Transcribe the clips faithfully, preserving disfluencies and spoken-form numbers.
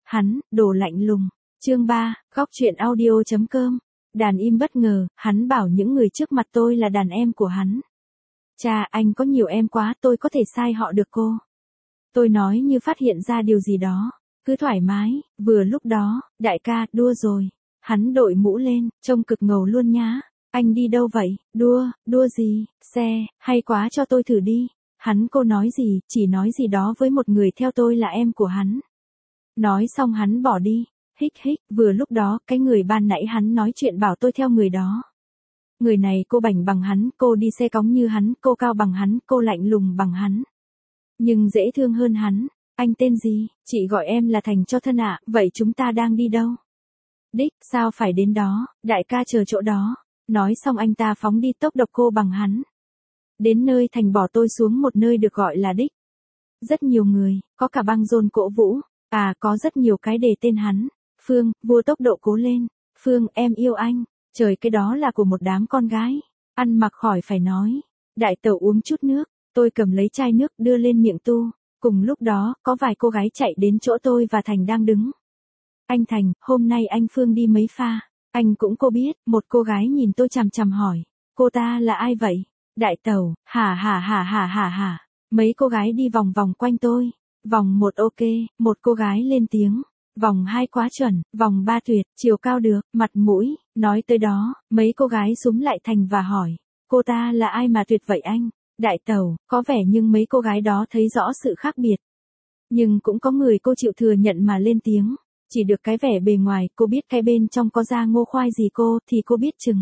Hắn, đồ lạnh lùng. Chương ba, góc truyện audio chấm com. Đàn im bất ngờ, hắn bảo những người trước mặt tôi là đàn em của hắn. Cha, anh có nhiều em quá, tôi có thể sai họ được cô. Tôi nói như phát hiện ra điều gì đó. Cứ thoải mái, vừa lúc đó, đại ca, đua rồi. Hắn đội mũ lên, trông cực ngầu luôn nhá. Anh đi đâu vậy? Đua, đua gì? Xe, hay quá cho tôi thử đi. Hắn cô nói gì, chỉ nói gì đó với một người theo tôi là em của hắn. Nói xong hắn bỏ đi. Hích hích, vừa lúc đó, cái người ban nãy hắn nói chuyện bảo tôi theo người đó. Người này cô bảnh bằng hắn, cô đi xe cóng như hắn, cô cao bằng hắn, cô lạnh lùng bằng hắn. Nhưng dễ thương hơn hắn. Anh tên gì? Chị gọi em là Thành cho thân ạ, vậy chúng ta đang đi đâu? Đích, sao phải đến đó, đại ca chờ chỗ đó. Nói xong anh ta phóng đi tốc độ cô bằng hắn. Đến nơi Thành bỏ tôi xuống một nơi được gọi là đích. Rất nhiều người, có cả băng rôn cổ vũ, à có rất nhiều cái đề tên hắn. Phương, vua tốc độ cố lên. Phương, em yêu anh. Trời, cái đó là của một đám con gái. Ăn mặc khỏi phải nói. Đại tẩu uống chút nước. Tôi cầm lấy chai nước đưa lên miệng tu. Cùng lúc đó, có vài cô gái chạy đến chỗ tôi và Thành đang đứng. Anh Thành, hôm nay anh Phương đi mấy pha? Anh cũng cô biết, một cô gái nhìn tôi chằm chằm hỏi. Cô ta là ai vậy? Đại tẩu, hả hả hả hả hả hả. Mấy cô gái đi vòng vòng quanh tôi. Vòng một ok, một cô gái lên tiếng. Vòng hai quá chuẩn, vòng ba tuyệt, chiều cao được, mặt mũi, nói tới đó, mấy cô gái súm lại Thành và hỏi. Cô ta là ai mà tuyệt vậy anh? Đại tẩu, có vẻ nhưng mấy cô gái đó thấy rõ sự khác biệt. Nhưng cũng có người cô chịu thừa nhận mà lên tiếng. Chỉ được cái vẻ bề ngoài, cô biết cái bên trong có da ngô khoai gì cô, thì cô biết chừng.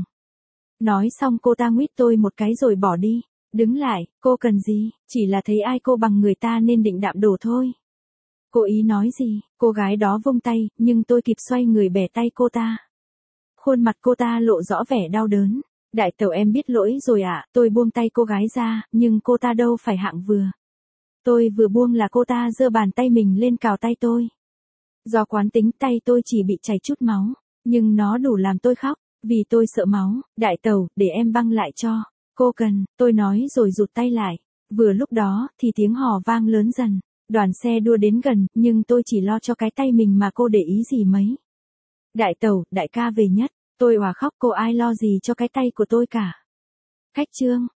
Nói xong cô ta nguyết tôi một cái rồi bỏ đi. Đứng lại, cô cần gì, chỉ là thấy ai cô bằng người ta nên định đạm đổ thôi. Cô ý nói gì, cô gái đó vung tay, nhưng tôi kịp xoay người bẻ tay cô ta. Khuôn mặt cô ta lộ rõ vẻ đau đớn. Đại tẩu em biết lỗi rồi ạ, à, tôi buông tay cô gái ra, nhưng cô ta đâu phải hạng vừa. Tôi vừa buông là cô ta giơ bàn tay mình lên cào tay tôi. Do quán tính tay tôi chỉ bị chảy chút máu, nhưng nó đủ làm tôi khóc, vì tôi sợ máu. Đại tẩu, để em băng lại cho. Cô cần, tôi nói rồi rụt tay lại. Vừa lúc đó, thì tiếng hò vang lớn dần. Đoàn xe đua đến gần, nhưng tôi chỉ lo cho cái tay mình mà cô để ý gì mấy. Đại tẩu, đại ca về nhất. Tôi òa khóc, cô ai lo gì cho cái tay của tôi cả. Khách trương,